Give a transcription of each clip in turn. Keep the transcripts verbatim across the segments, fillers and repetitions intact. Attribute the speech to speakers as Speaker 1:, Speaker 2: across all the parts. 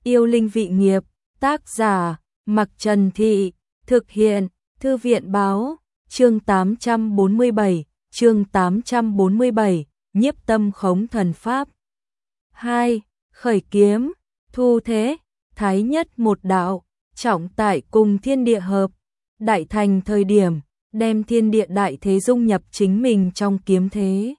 Speaker 1: Yêu linh vị nghiệp, tác giả, Mặc Trần Thị, thực hiện, Thư viện báo, chương tám trăm bốn mươi bảy, chương tám trăm bốn mươi bảy, nhiếp tâm khống thần pháp. hai. Khởi kiếm, thu thế, thái nhất một đạo, trọng tại cùng thiên địa hợp, đại thành thời điểm, đem thiên địa đại thế dung nhập chính mình trong kiếm thế.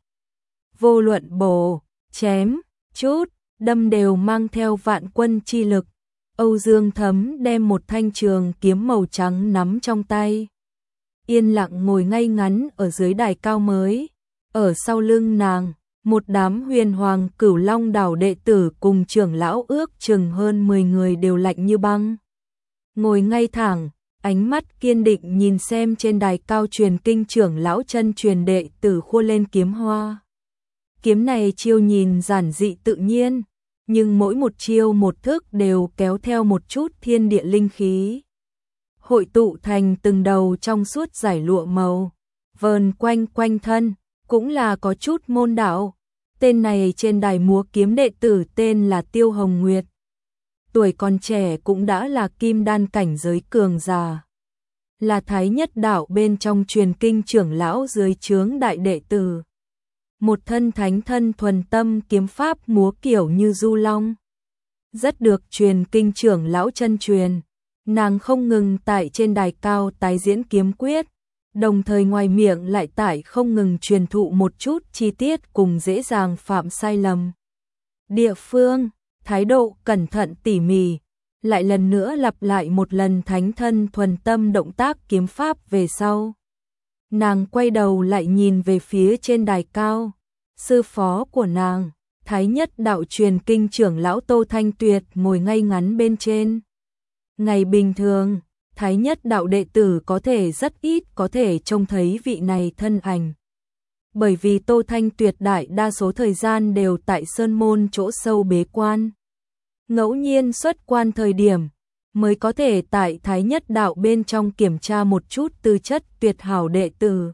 Speaker 1: Vô luận bổ, chém, chút, đâm đều mang theo vạn quân chi lực. Âu Dương Thấm đem một thanh trường kiếm màu trắng nắm trong tay. Yên lặng ngồi ngay ngắn ở dưới đài cao mới. Ở sau lưng nàng, một đám huyền hoàng cửu long đảo đệ tử cùng trưởng lão ước chừng hơn mười người đều lạnh như băng. Ngồi ngay thẳng, ánh mắt kiên định nhìn xem trên đài cao truyền kinh trưởng lão chân truyền đệ tử khua lên kiếm hoa. Kiếm này chiêu nhìn giản dị tự nhiên, nhưng mỗi một chiêu một thức đều kéo theo một chút thiên địa linh khí. Hội tụ thành từng đầu trong suốt giải lụa màu, vờn quanh quanh thân, cũng là có chút môn đạo. Tên này trên đài múa kiếm đệ tử tên là Tiêu Hồng Nguyệt. Tuổi còn trẻ cũng đã là kim đan cảnh giới cường già. Là thái nhất đạo bên trong truyền kinh trưởng lão dưới trướng đại đệ tử. Một thân thánh thân thuần tâm kiếm pháp múa kiểu như du long. Rất được truyền kinh trưởng lão chân truyền. Nàng không ngừng tại trên đài cao tái diễn kiếm quyết, đồng thời ngoài miệng lại tại không ngừng truyền thụ một chút chi tiết cùng dễ dàng phạm sai lầm. Địa phương, thái độ cẩn thận tỉ mỉ, lại lần nữa lặp lại một lần thánh thân thuần tâm động tác kiếm pháp về sau. Nàng quay đầu lại nhìn về phía trên đài cao, sư phó của nàng, thái nhất đạo truyền kinh trưởng lão Tô Thanh Tuyệt ngồi ngay ngắn bên trên. Ngày bình thường, thái nhất đạo đệ tử có thể rất ít có thể trông thấy vị này thân ảnh. Bởi vì Tô Thanh Tuyệt đại đa số thời gian đều tại sơn môn chỗ sâu bế quan. Ngẫu nhiên xuất quan thời điểm, mới có thể tại thái nhất đạo bên trong kiểm tra một chút tư chất tuyệt hảo đệ tử.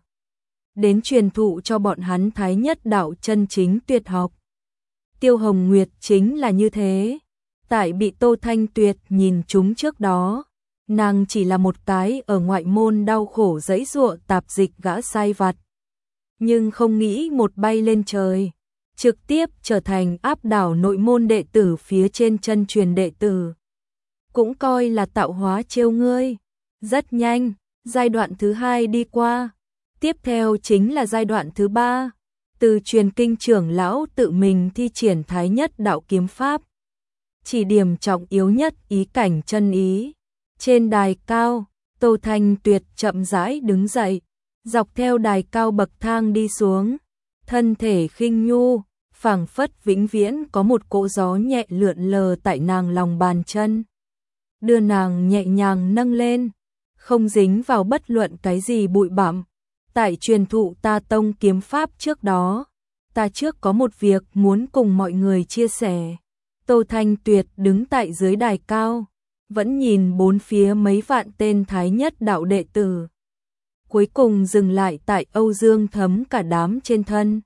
Speaker 1: Đến truyền thụ cho bọn hắn thái nhất đạo chân chính tuyệt học. Tiêu Hồng Nguyệt chính là như thế. Tại bị Tô Thanh Tuyệt nhìn trúng trước đó, nàng chỉ là một cái ở ngoại môn đau khổ giãy giụa tạp dịch gã sai vặt. Nhưng không nghĩ một bay lên trời, trực tiếp trở thành áp đảo nội môn đệ tử phía trên chân truyền đệ tử. Cũng coi là tạo hóa trêu ngươi. Rất nhanh, giai đoạn thứ hai đi qua. Tiếp theo chính là giai đoạn thứ ba. Từ truyền kinh trưởng lão tự mình thi triển thái nhất đạo kiếm pháp. Chỉ điểm trọng yếu nhất ý cảnh chân ý. Trên đài cao, Tô Thanh Tuyệt chậm rãi đứng dậy, dọc theo đài cao bậc thang đi xuống. Thân thể khinh nhu, phảng phất vĩnh viễn có một cỗ gió nhẹ lượn lờ tại nàng lòng bàn chân. Đưa nàng nhẹ nhàng nâng lên, không dính vào bất luận cái gì bụi bặm. Tại truyền thụ ta tông kiếm pháp trước đó, ta trước có một việc muốn cùng mọi người chia sẻ. Tô Thanh Tuyệt đứng tại dưới đài cao, vẫn nhìn bốn phía mấy vạn tên thái nhất đạo đệ tử. Cuối cùng dừng lại tại Âu Dương Thấm cả đám trên thân.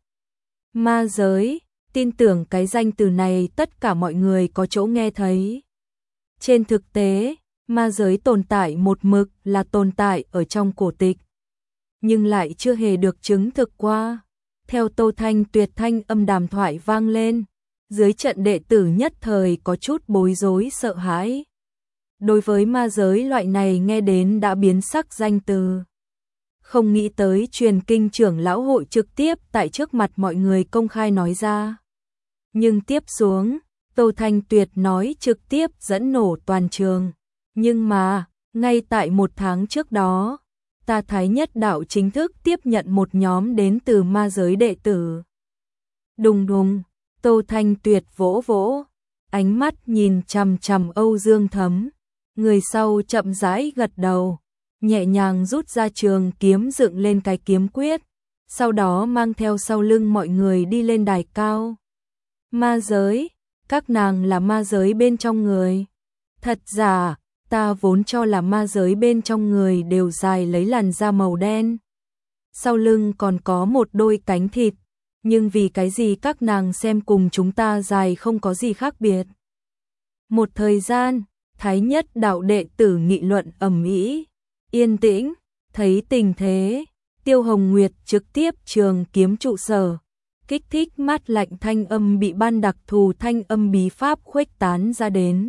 Speaker 1: Ma giới, tin tưởng cái danh từ này tất cả mọi người có chỗ nghe thấy. Trên thực tế, ma giới tồn tại một mực là tồn tại ở trong cổ tịch, nhưng lại chưa hề được chứng thực qua. Theo Tô Thanh Tuyệt thanh âm đàm thoại vang lên, dưới trận đệ tử nhất thời có chút bối rối sợ hãi. Đối với ma giới loại này nghe đến đã biến sắc danh từ. Không nghĩ tới truyền kinh trưởng lão hội trực tiếp tại trước mặt mọi người công khai nói ra. Nhưng tiếp xuống, Tô Thanh Tuyệt nói trực tiếp dẫn nổ toàn trường. Nhưng mà, ngay tại một tháng trước đó, ta thái nhất đạo chính thức tiếp nhận một nhóm đến từ ma giới đệ tử. Đùng đùng, Tô Thanh Tuyệt vỗ vỗ, ánh mắt nhìn chằm chằm Âu Dương Thấm. Người sau chậm rãi gật đầu, nhẹ nhàng rút ra trường kiếm dựng lên cái kiếm quyết, sau đó mang theo sau lưng mọi người đi lên đài cao. Ma giới, các nàng là ma giới bên trong người. Thật giả, ta vốn cho là ma giới bên trong người đều dài lấy làn da màu đen. Sau lưng còn có một đôi cánh thịt, nhưng vì cái gì các nàng xem cùng chúng ta dài không có gì khác biệt. Một thời gian, Thái Nhất đạo đệ tử nghị luận ầm ĩ, yên tĩnh, thấy tình thế, Tiêu Hồng Nguyệt trực tiếp trường kiếm trụ sở, kích thích mát lạnh thanh âm bị ban đặc thù thanh âm bí pháp khuếch tán ra đến,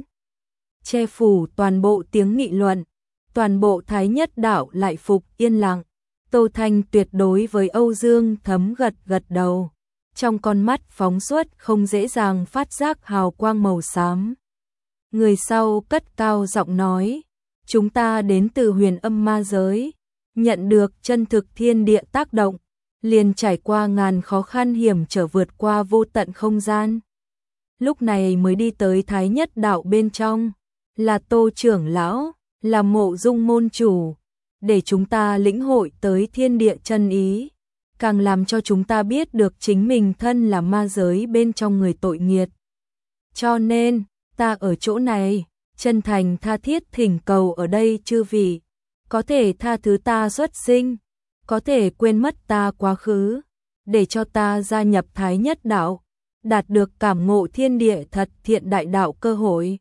Speaker 1: che phủ toàn bộ tiếng nghị luận, toàn bộ Thái Nhất đạo lại phục yên lặng. Tô Thanh tuyệt đối với Âu Dương Thấm gật gật đầu, trong con mắt phóng xuất không dễ dàng phát giác hào quang màu xám. Người sau cất cao giọng nói, chúng ta đến từ huyền âm ma giới, nhận được chân thực thiên địa tác động, liền trải qua ngàn khó khăn hiểm trở vượt qua vô tận không gian. Lúc này mới đi tới Thái Nhất đạo bên trong, là Tô trưởng lão, là Mộ Dung môn chủ, để chúng ta lĩnh hội tới thiên địa chân ý, càng làm cho chúng ta biết được chính mình thân là ma giới bên trong người tội nghiệt. Cho nên, ta ở chỗ này, chân thành tha thiết thỉnh cầu ở đây chư vị, có thể tha thứ ta xuất sinh, có thể quên mất ta quá khứ, để cho ta gia nhập Thái Nhất đạo, đạt được cảm ngộ thiên địa thật thiện đại đạo cơ hội.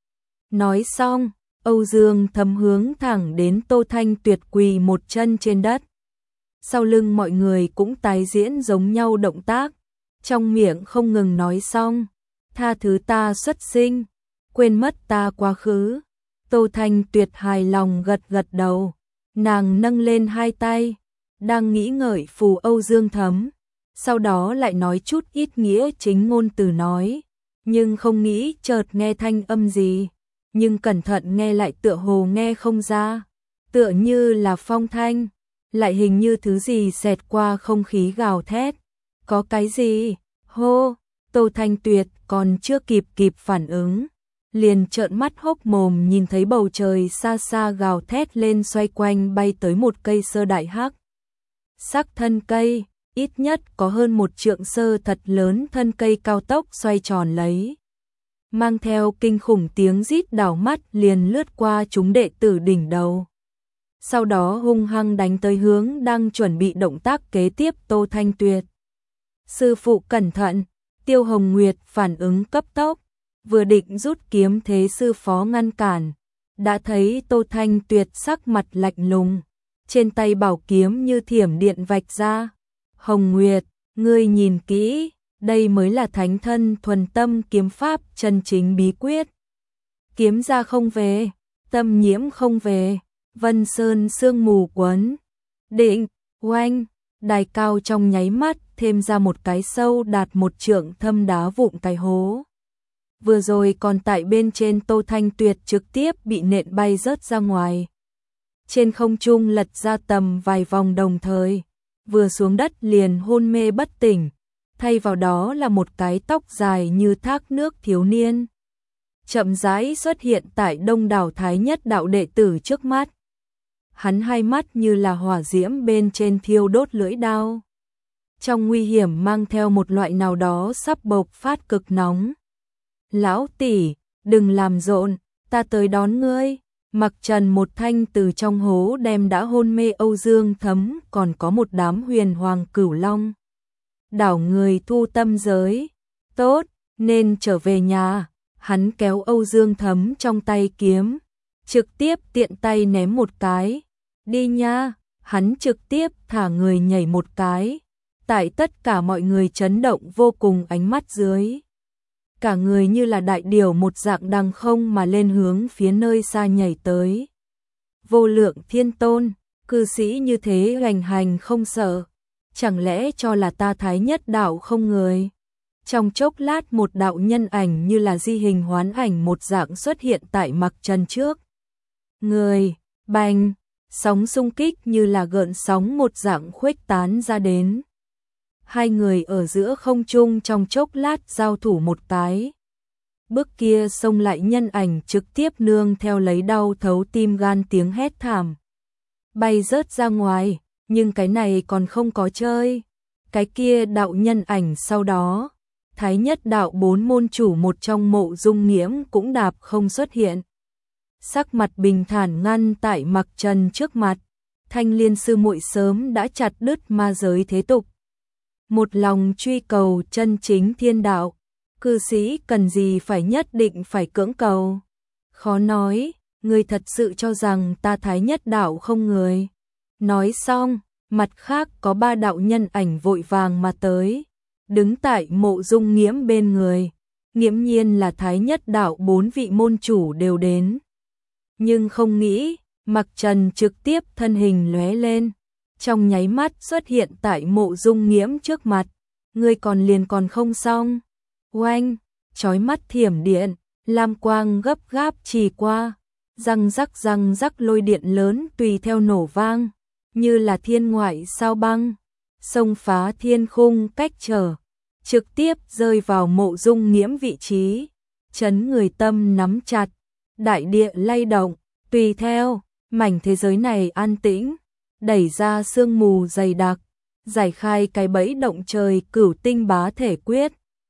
Speaker 1: Nói xong, Âu Dương Thấm hướng thẳng đến Tô Thanh Tuyệt quỳ một chân trên đất. Sau lưng mọi người cũng tái diễn giống nhau động tác, trong miệng không ngừng nói xong, tha thứ ta xuất sinh, quên mất ta quá khứ. Tô Thanh Tuyệt hài lòng gật gật đầu, nàng nâng lên hai tay, đang nghĩ ngợi phù Âu Dương Thấm, sau đó lại nói chút ít nghĩa chính ngôn từ nói, nhưng không nghĩ chợt nghe thanh âm gì, nhưng cẩn thận nghe lại tựa hồ nghe không ra, tựa như là phong thanh, lại hình như thứ gì xẹt qua không khí gào thét, có cái gì, hô, Tô Thanh Tuyệt còn chưa kịp kịp phản ứng, liền trợn mắt hốc mồm nhìn thấy bầu trời xa xa gào thét lên xoay quanh bay tới một cây sơ đại hắc. Sắc thân cây, ít nhất có hơn một trượng sơ thật lớn thân cây cao tốc xoay tròn lấy. Mang theo kinh khủng tiếng rít đảo mắt liền lướt qua chúng đệ tử đỉnh đầu. Sau đó hung hăng đánh tới hướng đang chuẩn bị động tác kế tiếp Tô Thanh Tuyệt. Sư phụ cẩn thận, Tiêu Hồng Nguyệt phản ứng cấp tốc, vừa định rút kiếm thế sư phó ngăn cản, đã thấy Tô Thanh Tuyệt sắc mặt lạnh lùng, trên tay bảo kiếm như thiểm điện vạch ra. Hồng Nguyệt, ngươi nhìn kỹ, đây mới là thánh thân thuần tâm kiếm pháp chân chính bí quyết. Kiếm ra không về, tâm nhiễm không về, vân sơn sương mù quấn. Định, oanh, đài cao trong nháy mắt thêm ra một cái sâu đạt một trượng thâm đá vụn cái hố. Vừa rồi còn tại bên trên Tô Thanh Tuyệt trực tiếp bị nện bay rớt ra ngoài. Trên không trung lật ra tầm vài vòng đồng thời, vừa xuống đất liền hôn mê bất tỉnh, thay vào đó là một cái tóc dài như thác nước thiếu niên. Chậm rãi xuất hiện tại đông đảo Thái Nhất đạo đệ tử trước mắt. Hắn hai mắt như là hỏa diễm bên trên thiêu đốt lưỡi đao. Trong nguy hiểm mang theo một loại nào đó sắp bộc phát cực nóng. Lão tỷ, đừng làm rộn, ta tới đón ngươi. Mặc Trần một thanh từ trong hố đem đã hôn mê Âu Dương Thấm, còn có một đám huyền hoàng cửu long. Đảo người thu tâm giới. Tốt, nên trở về nhà. Hắn kéo Âu Dương Thấm trong tay kiếm, trực tiếp tiện tay ném một cái. Đi nha, hắn trực tiếp thả người nhảy một cái. Tại tất cả mọi người chấn động vô cùng ánh mắt dưới. Cả người như là đại điểu một dạng đằng không mà lên hướng phía nơi xa nhảy tới. Vô lượng thiên tôn, cư sĩ như thế hoành hành không sợ. Chẳng lẽ cho là ta Thái Nhất đạo không người? Trong chốc lát một đạo nhân ảnh như là di hình hoán ảnh một dạng xuất hiện tại Mặc Trần trước. Người, bành, sóng xung kích như là gợn sóng một dạng khuếch tán ra đến. Hai người ở giữa không trung trong chốc lát giao thủ một cái. Bước kia xông lại nhân ảnh trực tiếp nương theo lấy đau thấu tim gan tiếng hét thảm. Bay rớt ra ngoài, nhưng cái này còn không có chơi. Cái kia đạo nhân ảnh sau đó, Thái Nhất đạo bốn môn chủ một trong Mộ Dung Nghiễm cũng đạp không xuất hiện. Sắc mặt bình thản ngăn tại Mặc Trần trước mặt, Thanh Liên sư muội sớm đã chặt đứt ma giới thế tục. Một lòng truy cầu chân chính thiên đạo, cư sĩ cần gì phải nhất định phải cưỡng cầu. Khó nói, ngươi thật sự cho rằng ta thái nhất đạo không người. Nói xong, mặt khác có ba đạo nhân ảnh vội vàng mà tới, đứng tại Mộ Dung Nghiễm bên người. Nghiễm nhiên là thái nhất đạo bốn vị môn chủ đều đến. Nhưng không nghĩ, Mặc Trần trực tiếp thân hình lóe lên, trong nháy mắt xuất hiện tại Mộ Dung Nghiễm trước mặt. Ngươi còn liền còn không xong. Oanh, chói mắt thiểm điện, lam quang gấp gáp trì qua, răng rắc răng rắc lôi điện lớn tùy theo nổ vang, như là thiên ngoại sao băng, xông phá thiên khung cách trở, trực tiếp rơi vào Mộ Dung Nghiễm vị trí, chấn người tâm nắm chặt, đại địa lay động, tùy theo, mảnh thế giới này an tĩnh, đẩy ra sương mù dày đặc, giải khai cái bẫy động trời cửu tinh bá thể quyết.